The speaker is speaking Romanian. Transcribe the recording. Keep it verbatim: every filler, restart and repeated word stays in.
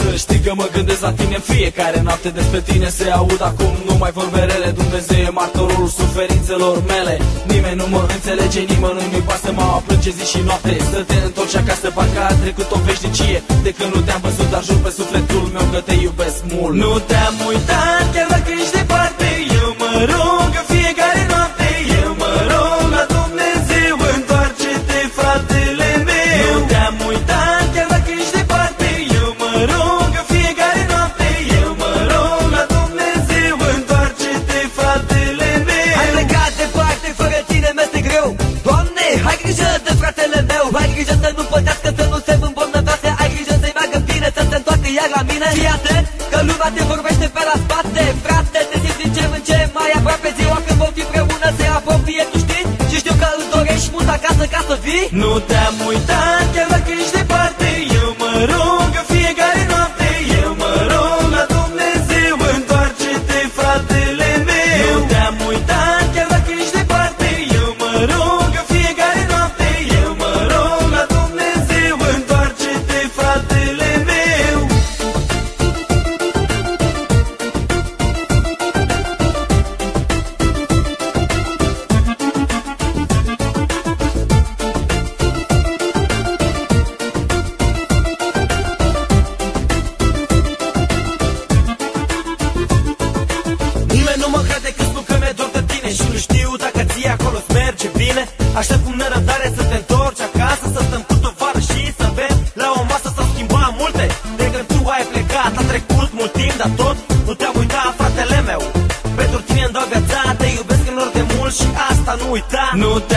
să știi că mă gândesc la tine în fiecare noapte. Despre tine se aud acum numai vorbe rele. Dumnezeu e martorul suferințelor mele. Nimeni nu mă înțelege, nimănui nu-i pasă, mă plânge zi și noapte. Să te întorci acasă, parcă a trecut o veșnicie de când nu te-am văzut, dar jur pe sufletul meu că te iubesc mult. Nu te-am uitat, chiar dacă ești departe. Eu mă rog în fiecare noapte, eu mă rog la Dumnezeu, întoarce-te, fratele meu. Nu te-am uitat, chiar dacă ești departe. Eu mă rog în fiecare noapte, eu mă rog la Dumnezeu, întoarce-te, fratele meu. Ai plecat departe, fără tine mi-este greu. Doamne, ai grijă de fratele meu. Ai grijă să nu pătească, să nu se îmbolnăvească. Ai grijă să-i meargă bine, să se întoarcă iar la mine. Fii atent că lumea te vorbește pe la spate. Frate, te simți din ce în ce mai aproape. Ziua când vom fi împreună se apropie, tu știi? Și știu că îți dorești mult acasă ca să vii. Nu te-am uitat, chiar dacă ești departe. Eu mă rog în fiecare noapte, eu mă rog la Dumnezeu, întoarce-te, fratele meu. Nu te-am uitat, chiar dacă ești departe. Eu mă rog în fiecare noapte, eu mă rog la Dumnezeu, întoarce-te, fratele meu. Nimeni nu mă crede când spun că mi-e dor de tine și nu știu dacă ție acolo-ți merge bine. Aștept cu nerăbdare să te întorci acasă, să stăm cu tovară și să bem la o masă. S-au schimbat multe de când tu ai plecat. A trecut mult timp, dar tot nu te-am uitat, fratele meu. Pentru tine îmi dau viața, te iubesc în loc de mult și asta nu uita. Nu